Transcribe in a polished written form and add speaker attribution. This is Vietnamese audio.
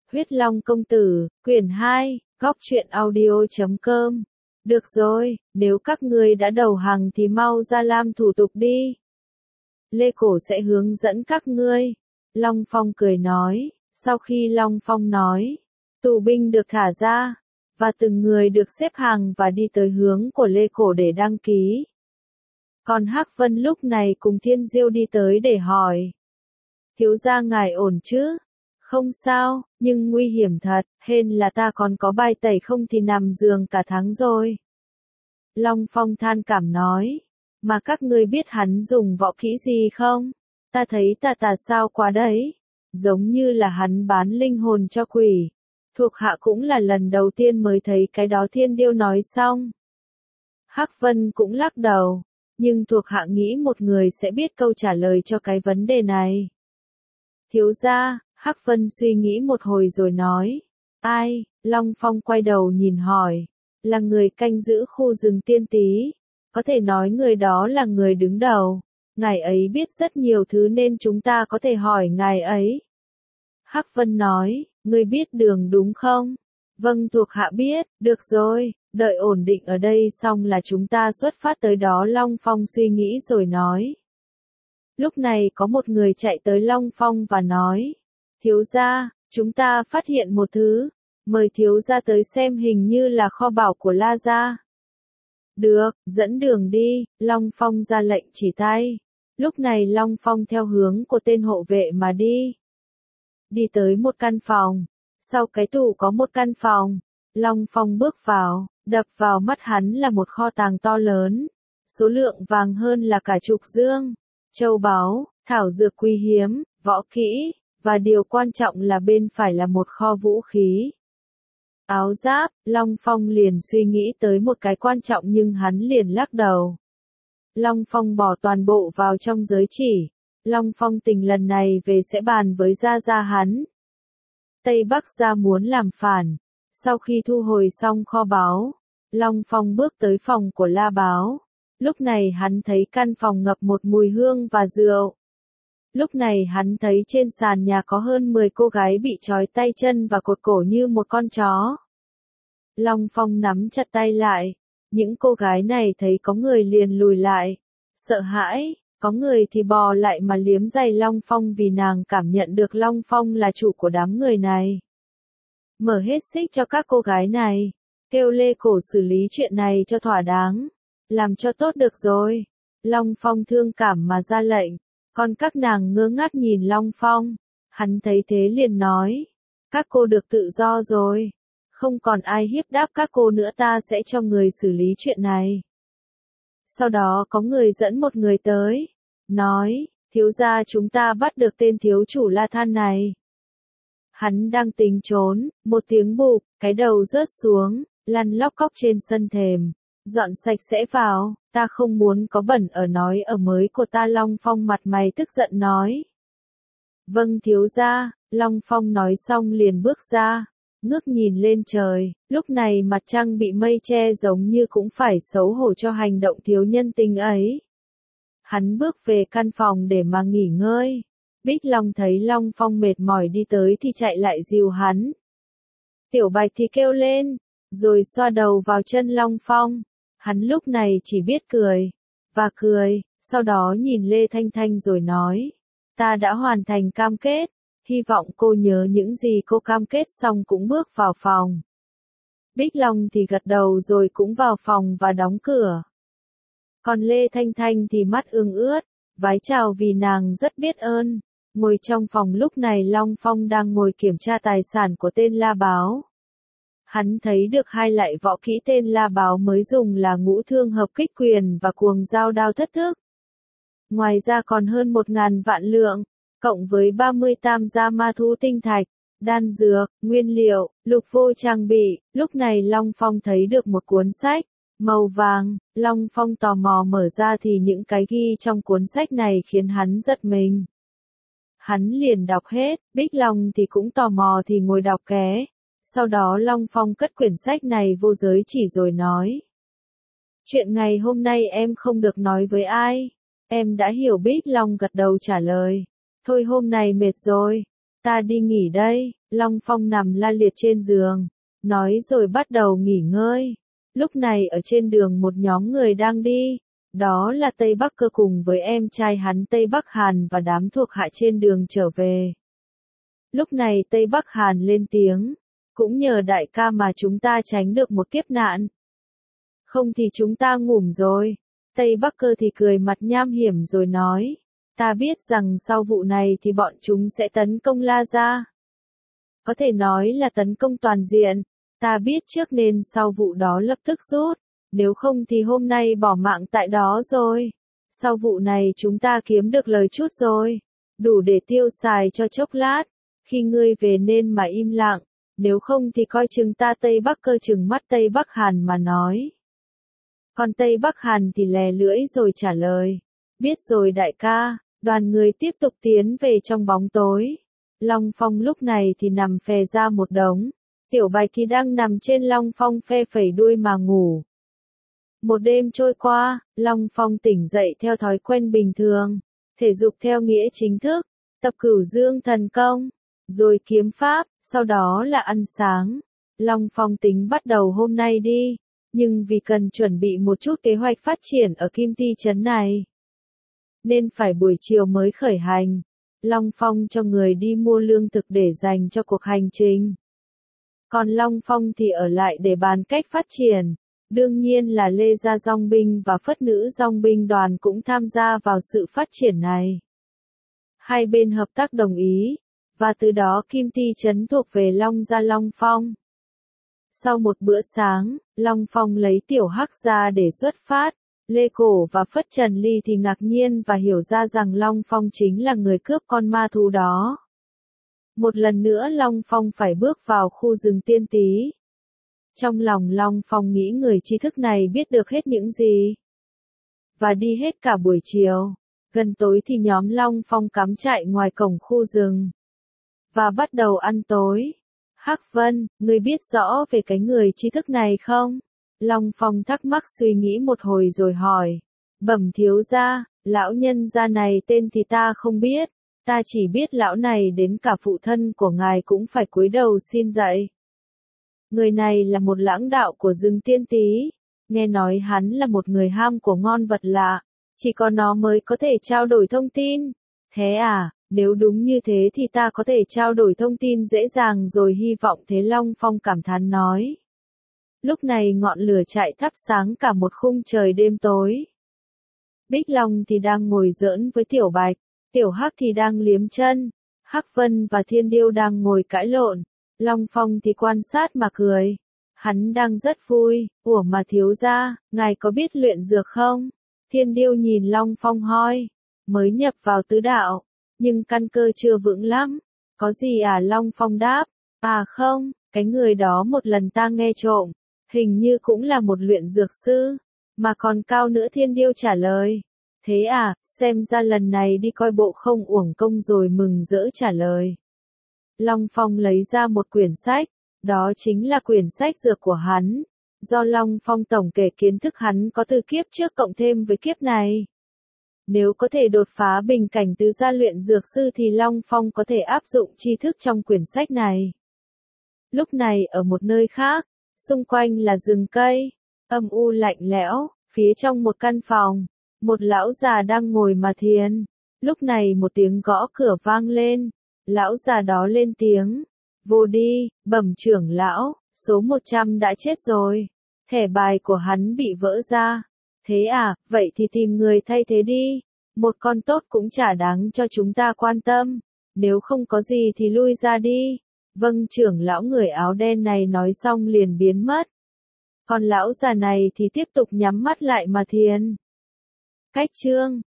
Speaker 1: Huyết Long Công Tử, quyển 2, góc truyện audio.com. Được rồi, nếu các ngươi đã đầu hàng thì mau ra làm thủ tục đi. Lê Cổ sẽ hướng dẫn các ngươi. Long Phong cười nói, sau khi Long Phong nói, tù binh được thả ra, và từng người được xếp hàng và đi tới hướng của Lê Cổ để đăng ký. Còn Hắc Vân lúc này cùng Thiên Diêu đi tới để hỏi. Thiếu gia ngài ổn chứ? Không sao, nhưng nguy hiểm thật, hên là ta còn có bài tẩy không thì nằm giường cả tháng rồi. Long Phong than cảm nói, mà các ngươi biết hắn dùng võ kỹ gì không? Ta thấy tà sao quá đấy, giống như là hắn bán linh hồn cho quỷ. Thuộc hạ cũng là lần đầu tiên mới thấy cái đó. Thiên Điêu nói xong. Hắc Vân cũng lắc đầu, nhưng thuộc hạ nghĩ một người sẽ biết câu trả lời cho cái vấn đề này. Thiếu gia, Hắc Vân suy nghĩ một hồi rồi nói. Ai? Long Phong quay đầu nhìn hỏi. Là người canh giữ khu rừng Tiên Tý. Có thể nói người đó là người đứng đầu. Ngài ấy biết rất nhiều thứ nên chúng ta có thể hỏi ngài ấy. Hắc Vân nói, ngươi biết đường đúng không? Vâng, thuộc hạ biết. Được rồi, đợi ổn định ở đây xong là chúng ta xuất phát tới đó. Long Phong suy nghĩ rồi nói. Lúc này có một người chạy tới Long Phong và nói. Thiếu gia, chúng ta phát hiện một thứ. Mời thiếu gia tới xem, hình như là kho báu của La gia. Được, dẫn đường đi. Long Phong ra lệnh chỉ tay. Lúc này Long Phong theo hướng của tên hộ vệ mà đi. Đi tới một căn phòng. Sau cái tủ có một căn phòng. Long Phong bước vào, đập vào mắt hắn là một kho tàng to lớn. Số lượng vàng hơn là cả chục dương. Châu báu, thảo dược quý hiếm, võ kỹ, và điều quan trọng là bên phải là một kho vũ khí. Áo giáp. Long Phong liền suy nghĩ tới một cái quan trọng nhưng hắn liền lắc đầu. Long Phong bỏ toàn bộ vào trong giới chỉ. Long Phong tình lần này về sẽ bàn với Gia hắn. Tây Bắc Gia muốn làm phản. Sau khi thu hồi xong kho báu, Long Phong bước tới phòng của La Báo. Lúc này hắn thấy căn phòng ngập một mùi hương và rượu. Lúc này hắn thấy trên sàn nhà có hơn 10 cô gái bị trói tay chân và cột cổ như một con chó. Long Phong nắm chặt tay lại. Những cô gái này thấy có người liền lùi lại. Sợ hãi, có người thì bò lại mà liếm giày Long Phong vì nàng cảm nhận được Long Phong là chủ của đám người này. Mở hết xích cho các cô gái này. Kêu Lê Cổ xử lý chuyện này cho thỏa đáng. Làm cho tốt được rồi. Long Phong thương cảm mà ra lệnh. Còn các nàng ngơ ngác nhìn Long Phong. Hắn thấy thế liền nói. Các cô được tự do rồi. Không còn ai hiếp đáp các cô nữa, ta sẽ cho người xử lý chuyện này. Sau đó có người dẫn một người tới. Nói, thiếu gia chúng ta bắt được tên thiếu chủ La Than này. Hắn đang tính trốn, một tiếng bụp, cái đầu rớt xuống, lăn lóc cóc trên sân thềm. Dọn sạch sẽ vào, ta không muốn có bẩn ở nói ở mới của ta. Long Phong mặt mày tức giận nói. Vâng thiếu gia. Long Phong nói xong liền bước ra, ngước nhìn lên trời. Lúc này mặt trăng bị mây che giống như cũng phải xấu hổ cho hành động thiếu nhân tình ấy. Hắn bước về căn phòng để mà nghỉ ngơi. Bích Long thấy Long Phong mệt mỏi đi tới thì chạy lại dìu hắn. Tiểu Bạch thì kêu lên, rồi xoa đầu vào chân Long Phong. Hắn lúc này chỉ biết cười, và cười, sau đó nhìn Lê Thanh Thanh rồi nói. Ta đã hoàn thành cam kết, hy vọng cô nhớ những gì cô cam kết. Xong cũng bước vào phòng. Bích Long thì gật đầu rồi cũng vào phòng và đóng cửa. Còn Lê Thanh Thanh thì mắt ương ướt, vái chào vì nàng rất biết ơn. Ngồi trong phòng lúc này Long Phong đang ngồi kiểm tra tài sản của tên La Báo. Hắn thấy được hai loại võ kỹ tên La Báo mới dùng là Ngũ Thương Hợp Kích Quyền và Cuồng Giao Đao Thất Thức. Ngoài ra còn hơn 1.000 vạn lượng, cộng với 30 tam gia ma thú tinh thạch, đan dược, nguyên liệu, lục vô trang bị. Lúc này Long Phong thấy được một cuốn sách màu vàng. Long Phong tò mò mở ra thì những cái ghi trong cuốn sách này khiến hắn giật mình. Hắn liền đọc hết. Bích Long thì cũng tò mò thì ngồi đọc ké. Sau đó Long Phong cất quyển sách này vô giới chỉ rồi nói. Chuyện ngày hôm nay em không được nói với ai. Em đã hiểu. Bích Long gật đầu trả lời. Thôi hôm nay mệt rồi. Ta đi nghỉ đây. Long Phong nằm la liệt trên giường, nói rồi bắt đầu nghỉ ngơi. Lúc này ở trên đường một nhóm người đang đi, đó là Tây Bắc Cơ cùng với em trai hắn Tây Bắc Hàn và đám thuộc hạ trên đường trở về. Lúc này Tây Bắc Hàn lên tiếng, cũng nhờ đại ca mà chúng ta tránh được một kiếp nạn. Không thì chúng ta ngủm rồi. Tây Bắc Cơ thì cười mặt nham hiểm rồi nói, ta biết rằng sau vụ này thì bọn chúng sẽ tấn công La Gia. Có thể nói là tấn công toàn diện, ta biết trước nên sau vụ đó lập tức rút, nếu không thì hôm nay bỏ mạng tại đó rồi. Sau vụ này chúng ta kiếm được lời chút rồi, đủ để tiêu xài cho chốc lát, khi ngươi về nên mà im lặng, nếu không thì coi chừng ta. Tây Bắc Cơ trừng mắt Tây Bắc Hàn mà nói. Còn Tây Bắc Hàn thì lè lưỡi rồi trả lời, biết rồi đại ca. Đoàn người tiếp tục tiến về trong bóng tối. Long Phong lúc này thì nằm phè ra một đống, Tiểu Bạch thì đang nằm trên Long Phong phe phẩy đuôi mà ngủ. Một đêm trôi qua, Long Phong tỉnh dậy theo thói quen bình thường, thể dục theo nghĩa chính thức, tập Cửu Dương thần công, rồi kiếm pháp, sau đó là ăn sáng. Long Phong tính bắt đầu hôm nay đi, nhưng vì cần chuẩn bị một chút kế hoạch phát triển ở Kim Ti trấn này, nên phải buổi chiều mới khởi hành. Long Phong cho người đi mua lương thực để dành cho cuộc hành trình. Còn Long Phong thì ở lại để bàn cách phát triển. Đương nhiên là Lê Gia Dòng binh và Phất Nữ Dòng binh đoàn cũng tham gia vào sự phát triển này. Hai bên hợp tác đồng ý, và từ đó Kim Ti trấn thuộc về Long Gia Long Phong. Sau một bữa sáng, Long Phong lấy Tiểu Hắc ra để xuất phát. Lê Cổ và Phất Trần Ly thì ngạc nhiên và hiểu ra rằng Long Phong chính là người cướp con ma thú đó. Một lần nữa Long Phong phải bước vào khu rừng Tiên Tý. Trong lòng Long Phong nghĩ người trí thức này biết được hết những gì. Và đi hết cả buổi chiều. Gần tối thì nhóm Long Phong cắm trại ngoài cổng khu rừng. Và bắt đầu ăn tối. Hắc Vân, ngươi biết rõ về cái người trí thức này không? Long Phong thắc mắc suy nghĩ một hồi rồi hỏi. Bẩm thiếu gia, lão nhân gia này tên thì ta không biết. Ta chỉ biết lão này đến cả phụ thân của ngài cũng phải cúi đầu xin dạy. Người này là một lãng đạo của rừng Tiên Tý. Nghe nói hắn là một người ham của ngon vật lạ. Chỉ có nó mới có thể trao đổi thông tin. Thế à, nếu đúng như thế thì ta có thể trao đổi thông tin dễ dàng rồi, hy vọng thế. Long Phong cảm thán nói. Lúc này ngọn lửa trại thắp sáng cả một khung trời đêm tối. Bích Long thì đang ngồi giỡn với Tiểu Bạch, Tiểu Hắc thì đang liếm chân, Hắc Vân và Thiên Điêu đang ngồi cãi lộn, Long Phong thì quan sát mà cười. Hắn đang rất vui. Ủa mà thiếu gia, ngài có biết luyện dược không? Thiên Điêu nhìn Long Phong hỏi. Mới nhập vào tứ đạo, nhưng căn cơ chưa vững lắm. Có gì à? Long Phong đáp. À không, cái người đó một lần ta nghe trộm, hình như cũng là một luyện dược sư, mà còn cao nữa. Thiên Điêu trả lời. Thế à, xem ra lần này đi coi bộ không uổng công rồi, mừng rỡ trả lời. Long Phong lấy ra một quyển sách, đó chính là quyển sách dược của hắn. Do Long Phong tổng kể kiến thức hắn có từ kiếp trước cộng thêm với kiếp này. Nếu có thể đột phá bình cảnh tứ gia luyện dược sư thì Long Phong có thể áp dụng tri thức trong quyển sách này. Lúc này ở một nơi khác, xung quanh là rừng cây, âm u lạnh lẽo, phía trong một căn phòng, một lão già đang ngồi mà thiền. Lúc này một tiếng gõ cửa vang lên, lão già đó lên tiếng. Vô đi, bẩm trưởng lão, số 100 đã chết rồi. Thẻ bài của hắn bị vỡ ra. Thế à, vậy thì tìm người thay thế đi. Một con tốt cũng chả đáng cho chúng ta quan tâm. Nếu không có gì thì lui ra đi. Vâng trưởng lão. Người áo đen này nói xong liền biến mất. Còn lão già này thì tiếp tục nhắm mắt lại mà thiền. Cách chương